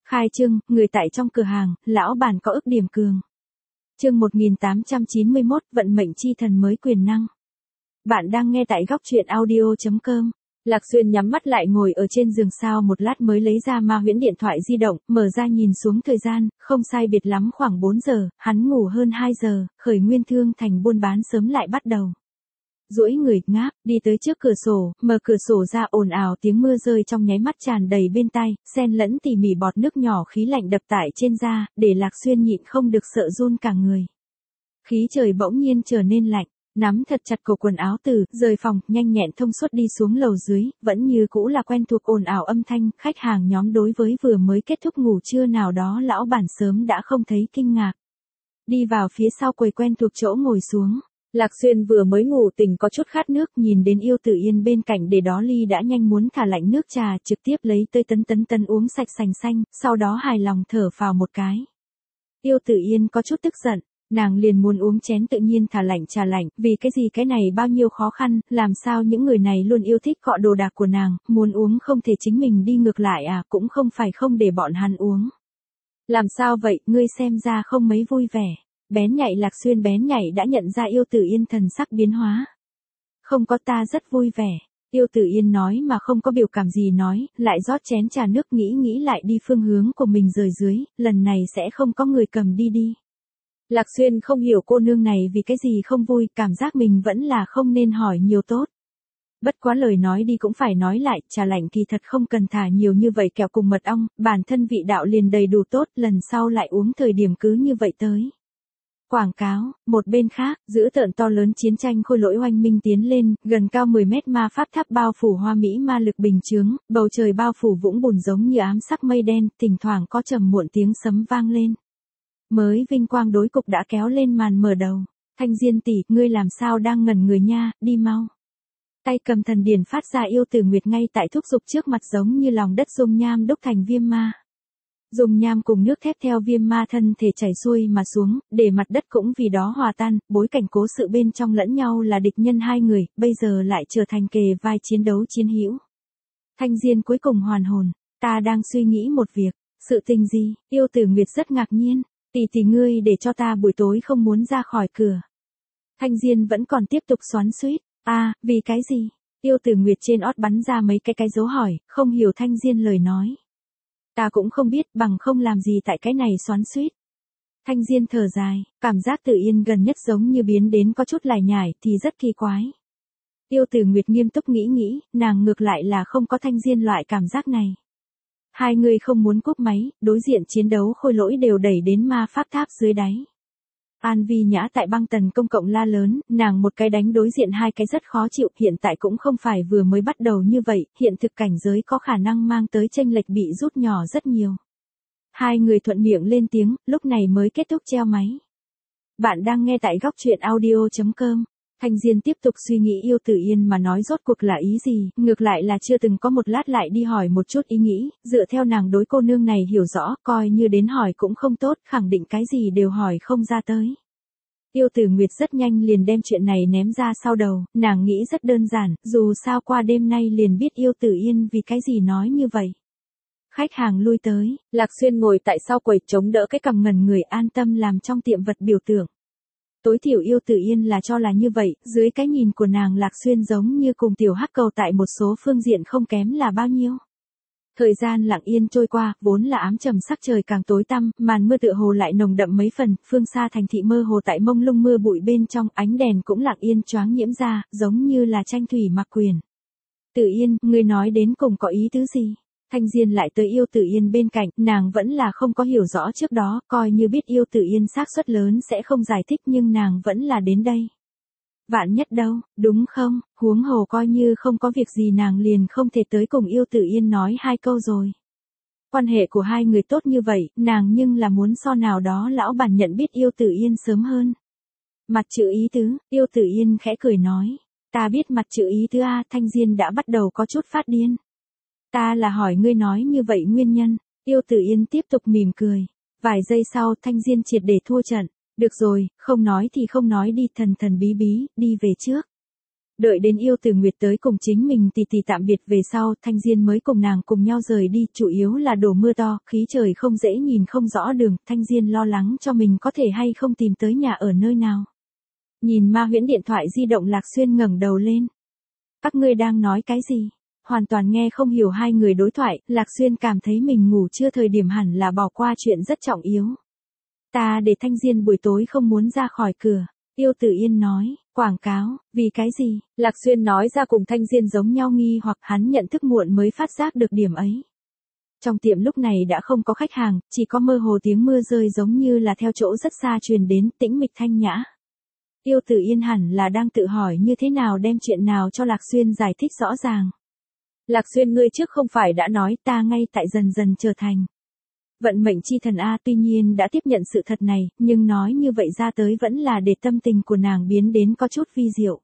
Khai trương, người tại trong cửa hàng, lão bản có ức điểm cường. Chương 1891, vận mệnh chi thần mới quyền năng. Bạn đang nghe tại góc truyện audio.com. Lạc Xuyên nhắm mắt lại ngồi ở trên giường sau một lát mới lấy ra ma huyễn điện thoại di động, mở ra nhìn xuống thời gian, không sai biệt lắm khoảng 4 giờ, hắn ngủ hơn 2 giờ, khởi nguyên thương thành buôn bán sớm lại bắt đầu. Duỗi người, ngáp, đi tới trước cửa sổ, mở cửa sổ ra ồn ào tiếng mưa rơi trong nháy mắt tràn đầy bên tai, xen lẫn tỉ mỉ bọt nước nhỏ khí lạnh đập tại trên da, để Lạc Xuyên nhịn không được sợ run cả người. Khí trời bỗng nhiên trở nên lạnh, nắm thật chặt cổ quần áo từ, rời phòng, nhanh nhẹn thông suốt đi xuống lầu dưới, vẫn như cũ là quen thuộc ồn ào âm thanh, khách hàng nhóm đối với vừa mới kết thúc ngủ trưa nào đó lão bản sớm đã không thấy kinh ngạc. Đi vào phía sau quầy quen thuộc chỗ ngồi xuống. Lạc Xuyên vừa mới ngủ tỉnh có chút khát nước, nhìn đến Yêu Tử Yên bên cạnh để đó ly đã nhanh muốn thả lạnh nước trà, trực tiếp lấy tới tấn uống sạch sành xanh, sau đó hài lòng thở phào một cái. Yêu Tử Yên có chút tức giận, nàng liền muốn uống chén tự nhiên thả lạnh trà lạnh, vì cái gì cái này bao nhiêu khó khăn, làm sao những người này luôn yêu thích cọ đồ đạc của nàng, muốn uống không thể chính mình đi ngược lại à, cũng không phải không để bọn hắn uống. Làm sao vậy, ngươi xem ra không mấy vui vẻ. Bén nhạy Lạc Xuyên bén nhạy đã nhận ra Yêu Tử Yên thần sắc biến hóa. Không có, ta rất vui vẻ. Yêu Tử Yên nói mà không có biểu cảm gì nói, lại rót chén trà nước nghĩ lại đi phương hướng của mình rời dưới, lần này sẽ không có người cầm đi. Lạc Xuyên không hiểu cô nương này vì cái gì không vui, cảm giác mình vẫn là không nên hỏi nhiều tốt. Bất quá lời nói đi cũng phải nói lại, trà lạnh kỳ thật không cần thả nhiều như vậy kẹo cùng mật ong, bản thân vị đạo liền đầy đủ tốt, lần sau lại uống thời điểm cứ như vậy tới. Quảng cáo, một bên khác, giữ tợn to lớn chiến tranh khôi lỗi oanh minh tiến lên, gần cao 10 mét ma pháp tháp bao phủ hoa mỹ ma lực bình chướng, bầu trời bao phủ vũng bùn giống như ám sắc mây đen, thỉnh thoảng có trầm muộn tiếng sấm vang lên. Mới vinh quang đối cục đã kéo lên màn mở đầu. Thanh Diên tỷ, ngươi làm sao đang ngẩn người nha, đi mau. Tay cầm thần điển phát ra Yêu Tử Nguyệt ngay tại thúc giục trước mặt giống như lòng đất dung nham đúc thành viêm ma. Dùng nham cùng nước thép theo viêm ma thân thể chảy xuôi mà xuống, để mặt đất cũng vì đó hòa tan, bối cảnh cố sự bên trong lẫn nhau là địch nhân hai người, bây giờ lại trở thành kề vai chiến đấu chiến hữu. Thanh Diên cuối cùng hoàn hồn, ta đang suy nghĩ một việc, sự tình gì, Yêu Tử Nguyệt rất ngạc nhiên, tỷ ngươi để cho ta buổi tối không muốn ra khỏi cửa. Thanh Diên vẫn còn tiếp tục xoắn xuýt, vì cái gì, Yêu Tử Nguyệt trên ót bắn ra mấy cái dấu hỏi, không hiểu Thanh Diên lời nói. Ta cũng không biết, bằng không làm gì tại cái này xoắn xuýt. Thanh Diên thở dài, cảm giác Tử Yên gần nhất giống như biến đến có chút lải nhải thì rất kỳ quái. Yêu Tử Nguyệt nghiêm túc nghĩ, nàng ngược lại là không có Thanh Diên loại cảm giác này. Hai người không muốn cúp máy, đối diện chiến đấu khôi lỗi đều đẩy đến ma pháp tháp dưới đáy. An Vi Nhã tại băng tần công cộng la lớn, nàng một cái đánh đối diện hai cái rất khó chịu, hiện tại cũng không phải vừa mới bắt đầu như vậy, hiện thực cảnh giới có khả năng mang tới chênh lệch bị rút nhỏ rất nhiều. Hai người thuận miệng lên tiếng, lúc này mới kết thúc treo máy. Bạn đang nghe tại góc truyện audio.com. Thanh Diên tiếp tục suy nghĩ Yêu Tử Yên mà nói rốt cuộc là ý gì, ngược lại là chưa từng có một lát lại đi hỏi một chút ý nghĩ, dựa theo nàng đối cô nương này hiểu rõ, coi như đến hỏi cũng không tốt, khẳng định cái gì đều hỏi không ra tới. Yêu Tử Nguyệt rất nhanh liền đem chuyện này ném ra sau đầu, nàng nghĩ rất đơn giản, dù sao qua đêm nay liền biết Yêu Tử Yên vì cái gì nói như vậy. Khách hàng lui tới, Lạc Xuyên ngồi tại sau quầy chống đỡ cái cằm ngần người an tâm làm trong tiệm vật biểu tượng. Tối thiểu Yêu Tử Yên là cho là như vậy, dưới cái nhìn của nàng Lạc Xuyên giống như cùng tiểu hắc cầu tại một số phương diện không kém là bao nhiêu. Thời gian lặng yên trôi qua, vốn là ám trầm sắc trời càng tối tăm, màn mưa tựa hồ lại nồng đậm mấy phần, phương xa thành thị mơ hồ tại mông lung mưa bụi bên trong, ánh đèn cũng lặng yên choáng nhiễm ra, giống như là tranh thủy mặc quyền. Tử Yên, ngươi nói đến cùng có ý tứ gì? Thanh Diên lại tới Yêu Tử Yên bên cạnh, nàng vẫn là không có hiểu rõ trước đó, coi như biết Yêu Tử Yên xác suất lớn sẽ không giải thích nhưng nàng vẫn là đến đây. Vạn nhất đâu, đúng không, huống hồ coi như không có việc gì nàng liền không thể tới cùng Yêu Tử Yên nói hai câu rồi. Quan hệ của hai người tốt như vậy, nàng nhưng là muốn so nào đó lão bản nhận biết Yêu Tử Yên sớm hơn. Mặt chữ ý tứ, Yêu Tử Yên khẽ cười nói, ta biết mặt chữ ý tứ a. Thanh Diên đã bắt đầu có chút phát điên. Ta là hỏi ngươi nói như vậy nguyên nhân, Yêu Tử Yên tiếp tục mỉm cười. Vài giây sau Thanh Diên triệt để thua trận, được rồi, không nói thì không nói đi, thần bí, đi về trước. Đợi đến Yêu Tử Nguyệt tới cùng chính mình tì tạm biệt về sau, Thanh Diên mới cùng nàng cùng nhau rời đi, chủ yếu là đổ mưa to, khí trời không dễ nhìn không rõ đường, Thanh Diên lo lắng cho mình có thể hay không tìm tới nhà ở nơi nào. Nhìn Ma Huyễn điện thoại di động, Lạc Xuyên ngẩng đầu lên. Các ngươi đang nói cái gì? Hoàn toàn nghe không hiểu hai người đối thoại, Lạc Xuyên cảm thấy mình ngủ trưa thời điểm hẳn là bỏ qua chuyện rất trọng yếu. Ta để Thanh Diên buổi tối không muốn ra khỏi cửa. Yêu Tử Yên nói, quảng cáo, vì cái gì? Lạc Xuyên nói ra cùng Thanh Diên giống nhau nghi hoặc hắn nhận thức muộn mới phát giác được điểm ấy. Trong tiệm lúc này đã không có khách hàng, chỉ có mơ hồ tiếng mưa rơi giống như là theo chỗ rất xa truyền đến, tĩnh mịch thanh nhã. Yêu Tử Yên hẳn là đang tự hỏi như thế nào đem chuyện nào cho Lạc Xuyên giải thích rõ ràng. Lạc Xuyên, ngươi trước không phải đã nói ta ngay tại dần dần trở thành vận mệnh chi thần A, tuy nhiên đã tiếp nhận sự thật này, nhưng nói như vậy ra tới vẫn là để tâm tình của nàng biến đến có chút vi diệu.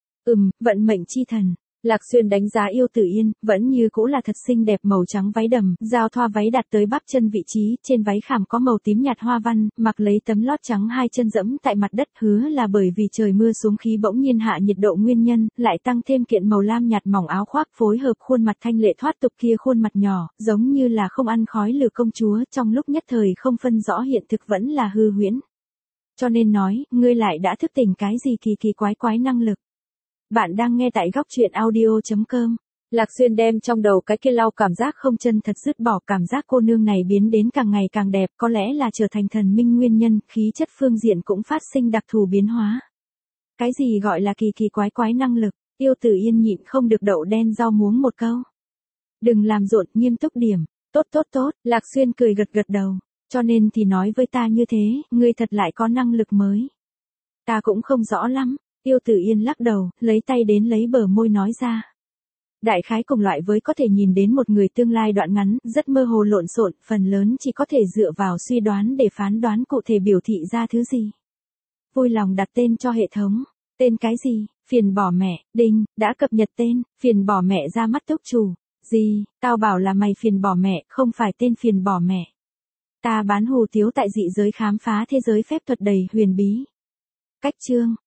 Vận mệnh chi thần. Lạc Xuyên đánh giá Yêu Tử Yên, vẫn như cũ là thật xinh đẹp, màu trắng váy đầm, giao thoa váy đặt tới bắp chân vị trí, trên váy khảm có màu tím nhạt hoa văn, mặc lấy tấm lót trắng, hai chân dẫm tại mặt đất, hứa là bởi vì trời mưa xuống khí bỗng nhiên hạ nhiệt độ nguyên nhân, lại tăng thêm kiện màu lam nhạt mỏng áo khoác phối hợp khuôn mặt thanh lệ thoát tục kia khuôn mặt nhỏ, giống như là không ăn khói lửa công chúa, trong lúc nhất thời không phân rõ hiện thực vẫn là hư huyễn. Cho nên nói, ngươi lại đã thức tỉnh cái gì kỳ quái năng lực. Bạn đang nghe tại góc truyện audio.com. Lạc Xuyên đem trong đầu cái kia lau cảm giác không chân thật dứt bỏ, cảm giác cô nương này biến đến càng ngày càng đẹp, có lẽ là trở thành thần minh nguyên nhân, khí chất phương diện cũng phát sinh đặc thù biến hóa. Cái gì gọi là kỳ quái năng lực? Yêu Tử Yên nhịn không được đậu đen rau muống một câu. Đừng làm rộn, nghiêm túc điểm. Tốt, Lạc Xuyên cười gật đầu. Cho nên thì nói với ta như thế, ngươi thật lại có năng lực mới. Ta cũng không rõ lắm. Yêu Tử Yên lắc đầu, lấy tay đến lấy bờ môi nói ra. Đại khái cùng loại với có thể nhìn đến một người tương lai đoạn ngắn, rất mơ hồ lộn xộn, phần lớn chỉ có thể dựa vào suy đoán để phán đoán cụ thể biểu thị ra thứ gì. Vui lòng đặt tên cho hệ thống. Tên cái gì? Phiền bỏ mẹ. Đinh, đã cập nhật tên. Phiền bỏ mẹ ra mắt túc chủ. Gì? Tao bảo là mày phiền bỏ mẹ, không phải tên phiền bỏ mẹ. Ta bán hủ tiếu tại dị giới, khám phá thế giới phép thuật đầy huyền bí. Cách chương.